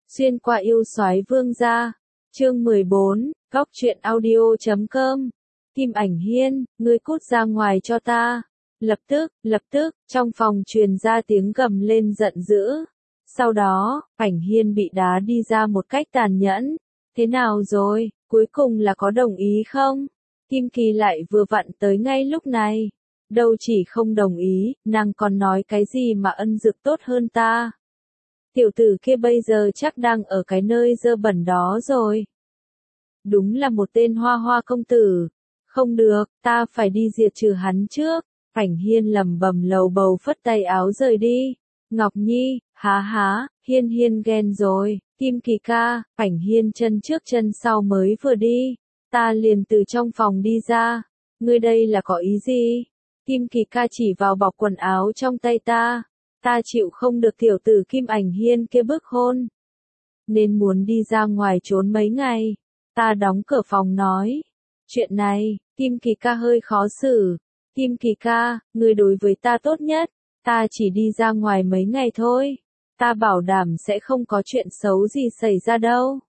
Xuyên qua yêu soái vương gia. Chương 14, Góc truyện audio.com. Kim Ảnh Hiên, ngươi cút ra ngoài cho ta. Lập tức, trong phòng truyền ra tiếng gầm lên giận dữ. Sau đó, Ảnh Hiên bị đá đi ra một cách tàn nhẫn. Thế nào rồi, cuối cùng là có đồng ý không? Kim Kỳ lại vừa vặn tới ngay lúc này. Đâu chỉ không đồng ý, nàng còn nói cái gì mà ân dược tốt hơn ta. Tiểu tử kia bây giờ chắc đang ở cái nơi dơ bẩn đó rồi. Đúng là một tên hoa hoa công tử. Không được, ta phải đi diệt trừ hắn trước. Ảnh Hiên lầm bầm lầu bầu phất tay áo rời đi. Ngọc Nhi, há, Hiên ghen rồi. Kim Kỳ ca, Ảnh Hiên chân trước chân sau mới vừa đi. Ta liền từ trong phòng đi ra. Ngươi đây là có ý gì? Kim Kỳ ca chỉ vào bọc quần áo trong tay ta. Ta chịu không được tiểu tử Kim Ảnh Hiên kia bức hôn. Nên muốn đi ra ngoài trốn mấy ngày. Ta đóng cửa phòng nói. Chuyện này, Kim Kỳ ca hơi khó xử. Kim Kỳ ca, ngươi đối với ta tốt nhất. Ta chỉ đi ra ngoài mấy ngày thôi. Ta bảo đảm sẽ không có chuyện xấu gì xảy ra đâu.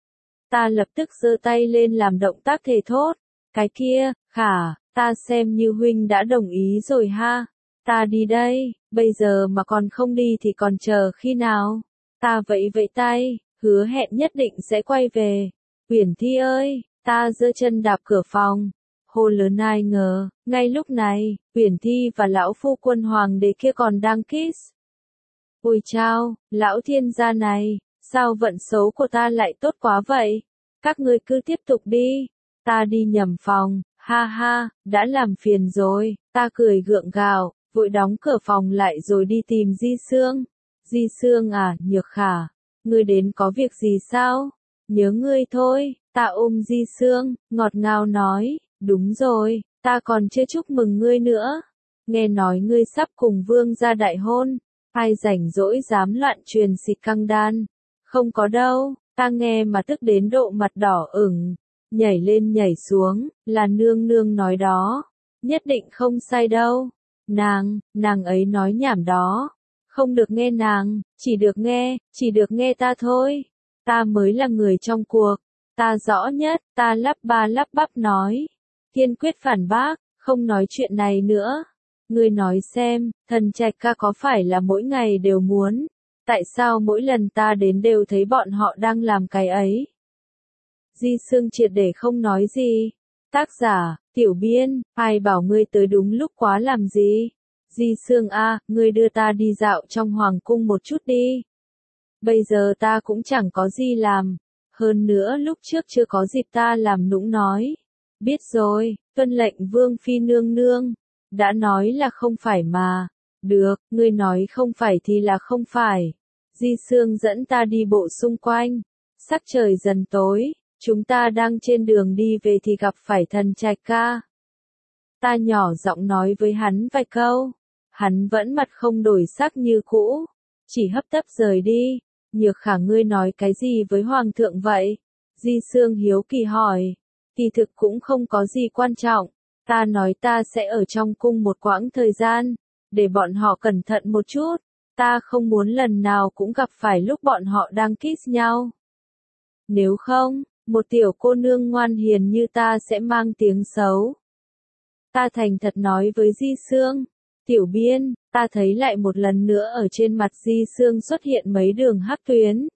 Ta lập tức giơ tay lên làm động tác thề thốt. Cái kia, khả, ta xem như huynh đã đồng ý rồi ha. Ta đi đây, bây giờ mà còn không đi thì còn chờ khi nào? Ta vẫy vẫy tay, hứa hẹn nhất định sẽ quay về. Uyển Thi ơi, ta giơ chân đạp cửa phòng. Hô lớn ai ngờ, ngay lúc này, Uyển Thi và lão phu quân hoàng đế kia còn đang kiss. Ôi chao, lão thiên gia này, sao vận xấu của ta lại tốt quá vậy? Các ngươi cứ tiếp tục đi. Ta đi nhầm phòng, ha, đã làm phiền rồi. Ta cười gượng gạo, vội đóng cửa phòng lại rồi đi tìm Di Sương. Di Sương à, Nhược Khả, ngươi đến có việc gì sao? Nhớ ngươi thôi. Ta ôm Di Sương, ngọt ngào nói, đúng rồi, ta còn chưa chúc mừng ngươi nữa. Nghe nói ngươi sắp cùng vương gia đại hôn, ai rảnh rỗi dám loạn truyền xịt căng đan. Không có đâu, ta nghe mà tức đến độ mặt đỏ ửng, nhảy lên nhảy xuống, là nương nương nói đó, nhất định không sai đâu. Nàng ấy nói nhảm đó, không được nghe nàng, chỉ được nghe ta thôi. Ta mới là người trong cuộc, ta rõ nhất, ta lắp ba lắp bắp nói. Kiên quyết phản bác, không nói chuyện này nữa. Ngươi nói xem, Thần Trạch ca có phải là mỗi ngày đều muốn? Tại sao mỗi lần ta đến đều thấy bọn họ đang làm cái ấy? Di Sương triệt để không nói gì. Tác giả, Tiểu Biên, ai bảo ngươi tới đúng lúc quá làm gì? Di Sương a, ngươi đưa ta đi dạo trong hoàng cung một chút đi. Bây giờ ta cũng chẳng có gì làm. Hơn nữa lúc trước chưa có dịp ta làm nũng nói. Biết rồi, tuân lệnh Vương Phi nương nương. Đã nói là không phải mà. Được, ngươi nói không phải thì là không phải. Di Sương dẫn ta đi bộ xung quanh. Sắc trời dần tối, chúng ta đang trên đường đi về thì gặp phải Thần Trạch ca. Ta nhỏ giọng nói với hắn vài câu. Hắn vẫn mặt không đổi sắc như cũ. Chỉ hấp tấp rời đi. Nhược Khả, ngươi nói cái gì với hoàng thượng vậy? Di Sương hiếu kỳ hỏi. Kỳ thực cũng không có gì quan trọng. Ta nói ta sẽ ở trong cung một quãng thời gian, để bọn họ cẩn thận một chút. Ta không muốn lần nào cũng gặp phải lúc bọn họ đang kiss nhau. Nếu không, một tiểu cô nương ngoan hiền như ta sẽ mang tiếng xấu. Ta thành thật nói với Di Sương. Tiểu Biên, ta thấy lại một lần nữa ở trên mặt Di Sương xuất hiện mấy đường hắc tuyến.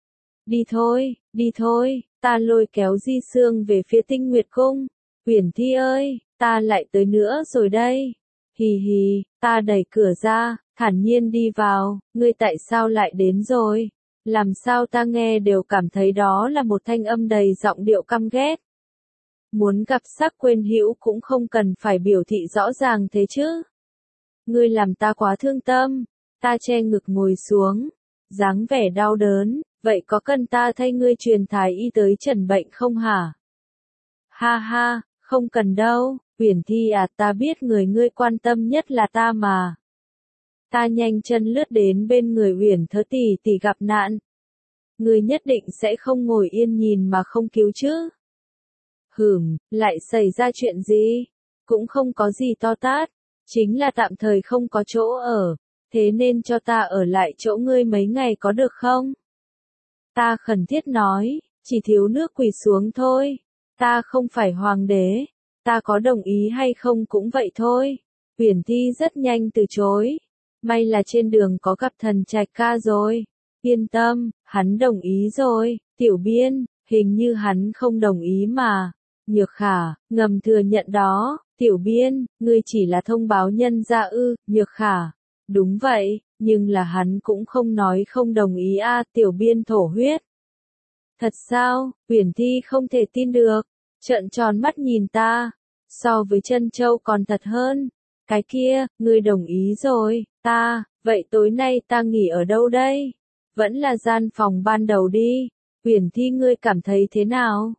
Đi thôi, ta lôi kéo Di Sương về phía Tinh Nguyệt Cung. Uyển Thi ơi, ta lại tới nữa rồi đây. Hì, ta đẩy cửa ra, thản nhiên đi vào, ngươi tại sao lại đến rồi? Làm sao ta nghe đều cảm thấy đó là một thanh âm đầy giọng điệu căm ghét. Muốn gặp sắc quên hữu cũng không cần phải biểu thị rõ ràng thế chứ. Ngươi làm ta quá thương tâm. Ta che ngực ngồi xuống, dáng vẻ đau đớn. Vậy có cần ta thay ngươi truyền thái y tới trần bệnh không hả? Ha, không cần đâu. Uyển Thi à, ta biết người ngươi quan tâm nhất là ta mà. Ta nhanh chân lướt đến bên người Uyển Thớ tỷ tỷ gặp nạn. Ngươi nhất định sẽ không ngồi yên nhìn mà không cứu chứ? Lại xảy ra chuyện gì? Cũng không có gì to tát. Chính là tạm thời không có chỗ ở. Thế nên cho ta ở lại chỗ ngươi mấy ngày có được không? Ta khẩn thiết nói, chỉ thiếu nước quỳ xuống thôi. Ta không phải hoàng đế. Ta có đồng ý hay không cũng vậy thôi. Uyển Thi rất nhanh từ chối. May là trên đường có gặp Thần Trạch ca rồi. Yên tâm, hắn đồng ý rồi. Tiểu Biên, hình như hắn không đồng ý mà. Nhược Khả, ngầm thừa nhận đó. Tiểu Biên, ngươi chỉ là thông báo nhân ra ư. Nhược Khả, đúng vậy, nhưng là hắn cũng không nói không đồng ý a. Tiểu Biên thổ huyết. Thật sao? Uyển Thi không thể tin được. Trợn tròn mắt nhìn ta. So với Trân Châu còn thật hơn. Cái kia, ngươi đồng ý rồi. Vậy tối nay ta nghỉ ở đâu đây? Vẫn là gian phòng ban đầu đi. Uyển Thi, ngươi cảm thấy thế nào?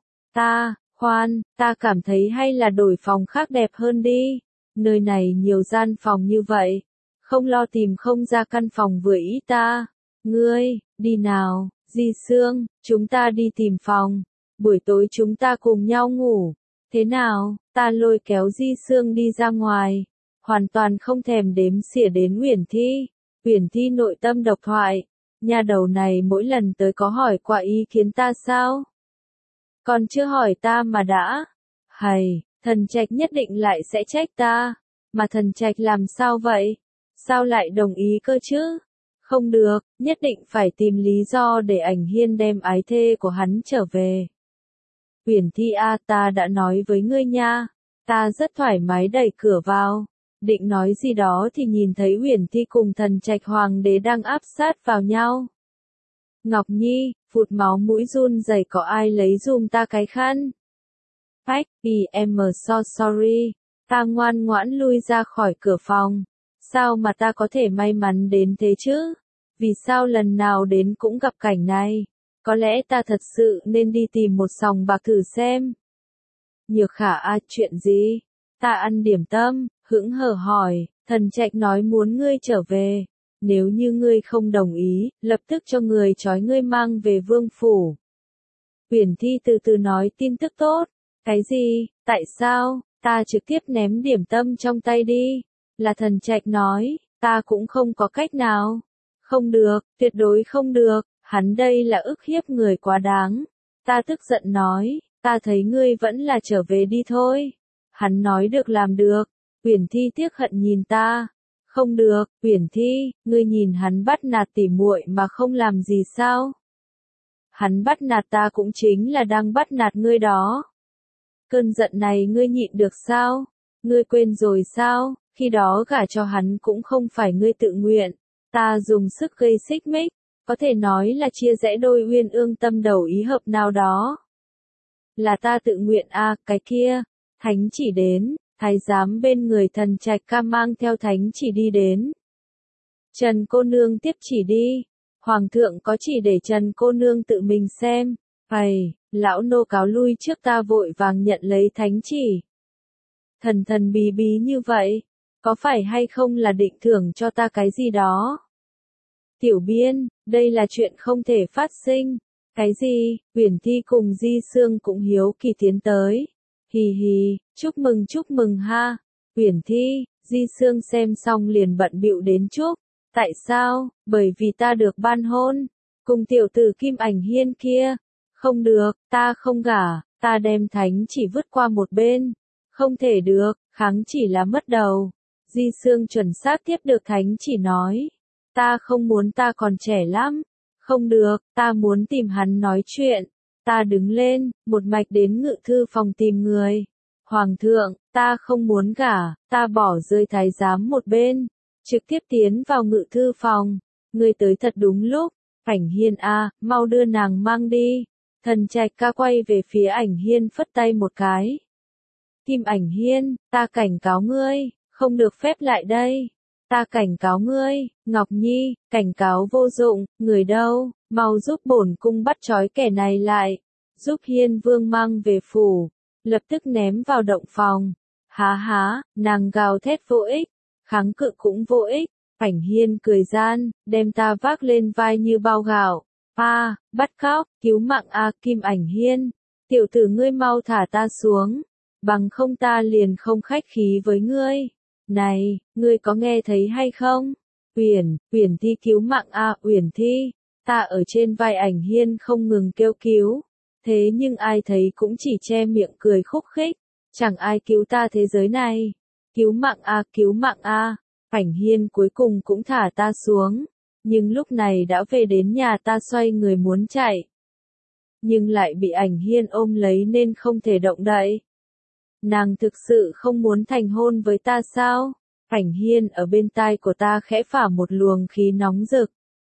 Ta cảm thấy hay là đổi phòng khác đẹp hơn đi. Nơi này nhiều gian phòng như vậy. Không lo tìm không ra căn phòng vừa ý ta. Ngươi, đi nào, Di Sương, chúng ta đi tìm phòng. Buổi tối chúng ta cùng nhau ngủ. Thế nào? Ta lôi kéo Di Sương đi ra ngoài. Hoàn toàn không thèm đếm xỉa đến Uyển Thi. Uyển Thi nội tâm độc thoại. Nhà đầu này mỗi lần tới có hỏi qua ý kiến ta sao? Còn chưa hỏi ta mà đã. Hầy, Thần Trạch nhất định lại sẽ trách ta. Mà Thần Trạch làm sao vậy? Sao lại đồng ý cơ chứ? Không được, nhất định phải tìm lý do để Ảnh Hiên đem ái thê của hắn trở về. Uyển Thi ta đã nói với ngươi nha. Ta rất thoải mái đẩy cửa vào. Định nói gì đó thì nhìn thấy Uyển Thi cùng Thần Trạch hoàng đế đang áp sát vào nhau. Ngọc Nhi, phụt máu mũi run rẩy, có ai lấy giùm ta cái khăn? Ách, em so sorry. Ta ngoan ngoãn lui ra khỏi cửa phòng. Sao mà ta có thể may mắn đến thế chứ? Vì sao lần nào đến cũng gặp cảnh này? Có lẽ ta thật sự nên đi tìm một sòng bạc thử xem. Nhược Khả chuyện gì? Ta ăn điểm tâm, hững hờ hỏi. Thần Trạch nói muốn ngươi trở về. Nếu như ngươi không đồng ý, lập tức cho người trói ngươi mang về vương phủ. Uyển Thi từ từ nói tin tức tốt. Cái gì? Tại sao? Ta trực tiếp ném điểm tâm trong tay đi. Là Thần Trạch nói, ta cũng không có cách nào. Không được, tuyệt đối không được, hắn đây là ức hiếp người quá đáng. Ta tức giận nói, ta thấy ngươi vẫn là trở về đi thôi. Hắn nói được làm được. Uyển Thi tiếc hận nhìn ta. Không được, Uyển Thi, ngươi nhìn hắn bắt nạt tỉ muội mà không làm gì sao? Hắn bắt nạt ta cũng chính là đang bắt nạt ngươi đó. Cơn giận này ngươi nhịn được sao? Ngươi quên rồi sao? Khi đó gả cho hắn cũng không phải ngươi tự nguyện. Ta dùng sức gây xích mích, có thể nói là chia rẽ đôi uyên ương tâm đầu ý hợp nào đó. Là ta tự nguyện cái kia. Thánh chỉ đến, thái giám bên người Thần Trạch ca mang theo thánh chỉ đi đến. Trần cô nương tiếp chỉ đi. Hoàng thượng có chỉ để Trần cô nương tự mình xem. Lão nô cáo lui trước, ta vội vàng nhận lấy thánh chỉ. Thần bí bí như vậy, có phải hay không là định thưởng cho ta cái gì đó? Tiểu Biên, đây là chuyện không thể phát sinh. Cái gì? Uyển Thi cùng Di Sương cũng hiếu kỳ tiến tới. Hì hì, chúc mừng ha. Uyển Thi, Di Sương xem xong liền bận bịu đến chúc. Tại sao? Bởi vì ta được ban hôn. Cùng tiểu tử Kim Ảnh Hiên kia. Không được, ta không gả, ta đem thánh chỉ vứt qua một bên. Không thể được, kháng chỉ là mất đầu. Di Sương chuẩn xác tiếp được thánh chỉ nói. Ta không muốn, ta còn trẻ lắm. Không được, ta muốn tìm hắn nói chuyện. Ta đứng lên, một mạch đến ngự thư phòng tìm người. Hoàng thượng, ta không muốn gả, ta bỏ rơi thái giám một bên. Trực tiếp tiến vào ngự thư phòng. Ngươi tới thật đúng lúc. Ảnh Hiên mau đưa nàng mang đi. Thần Trạch ca quay về phía Ảnh Hiên phất tay một cái. Kim Ảnh Hiên, ta cảnh cáo ngươi, không được phép lại đây. Ta cảnh cáo ngươi, Ngọc Nhi, cảnh cáo vô dụng, người đâu, mau giúp bổn cung bắt trói kẻ này lại. Giúp Hiên Vương mang về phủ, lập tức ném vào động phòng. Há, nàng gào thét vô ích, kháng cự cũng vô ích. Ảnh Hiên cười gian, đem ta vác lên vai như bao gạo. Bắt cóc, cứu mạng Kim Ảnh Hiên. Tiểu tử ngươi mau thả ta xuống. Bằng không ta liền không khách khí với ngươi. Này, ngươi có nghe thấy hay không? Uyển Thi cứu mạng Uyển Thi. Ta ở trên vai Ảnh Hiên không ngừng kêu cứu. Thế nhưng ai thấy cũng chỉ che miệng cười khúc khích. Chẳng ai cứu ta thế giới này. Cứu mạng a, cứu mạng a. Ảnh Hiên cuối cùng cũng thả ta xuống. Nhưng lúc này đã về đến nhà, ta xoay người muốn chạy. Nhưng lại bị Ảnh Hiên ôm lấy nên không thể động đậy. Nàng thực sự không muốn thành hôn với ta sao? Ảnh Hiên ở bên tai của ta khẽ phả một luồng khí nóng rực.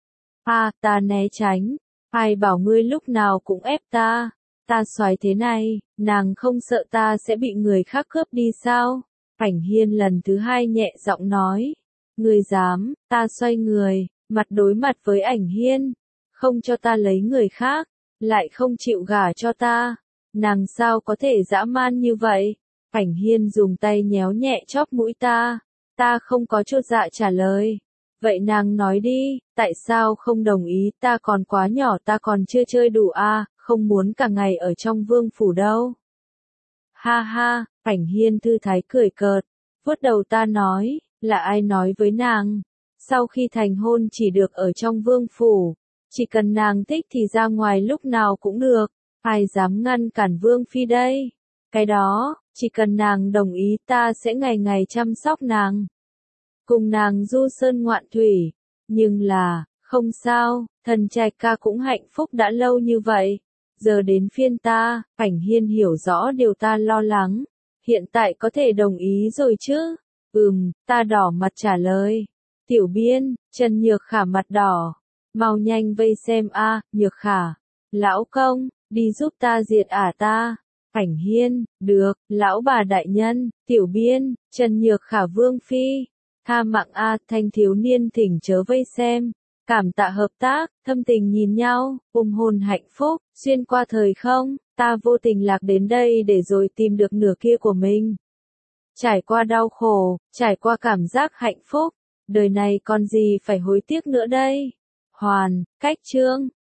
Ta né tránh. Ai bảo ngươi lúc nào cũng ép ta? Ta xoái thế này, nàng không sợ ta sẽ bị người khác cướp đi sao? Ảnh Hiên lần thứ hai nhẹ giọng nói. Ngươi dám? Ta xoay người, mặt đối mặt với Ảnh Hiên. Không cho ta lấy người khác, lại không chịu gả cho ta. Nàng sao có thể dã man như vậy? Ảnh Hiên dùng tay nhéo nhẹ chóp mũi ta. Ta không có chột dạ trả lời. Vậy nàng nói đi, tại sao không đồng ý? Ta còn quá nhỏ, ta còn chưa chơi đủ không muốn cả ngày ở trong vương phủ đâu. Ha ha, Ảnh Hiên thư thái cười cợt, vuốt đầu ta nói, là ai nói với nàng? Sau khi thành hôn chỉ được ở trong vương phủ, chỉ cần nàng thích thì ra ngoài lúc nào cũng được, ai dám ngăn cản vương phi đây? Cái đó, chỉ cần nàng đồng ý ta sẽ ngày ngày chăm sóc nàng. Cùng nàng du sơn ngoạn thủy, nhưng là, không sao, thần Trạch ca cũng hạnh phúc đã lâu như vậy. Giờ đến phiên ta. Ảnh Hiên hiểu rõ điều ta lo lắng. Hiện tại có thể đồng ý rồi chứ? Ta đỏ mặt trả lời. Tiểu Biên, Trần Nhược Khả mặt đỏ. Mau nhanh vây xem Nhược Khả. Lão công, đi giúp ta diệt ta. Ảnh Hiên, được, lão bà đại nhân, Tiểu Biên, Trần Nhược Khả vương phi. Tha mạng thanh thiếu niên thỉnh chớ vây xem. Cảm tạ hợp tác, thâm tình nhìn nhau, hôn hạnh phúc, xuyên qua thời không, ta vô tình lạc đến đây để rồi tìm được nửa kia của mình. Trải qua đau khổ, trải qua cảm giác hạnh phúc, đời này còn gì phải hối tiếc nữa đây. Hoàn, cách chương.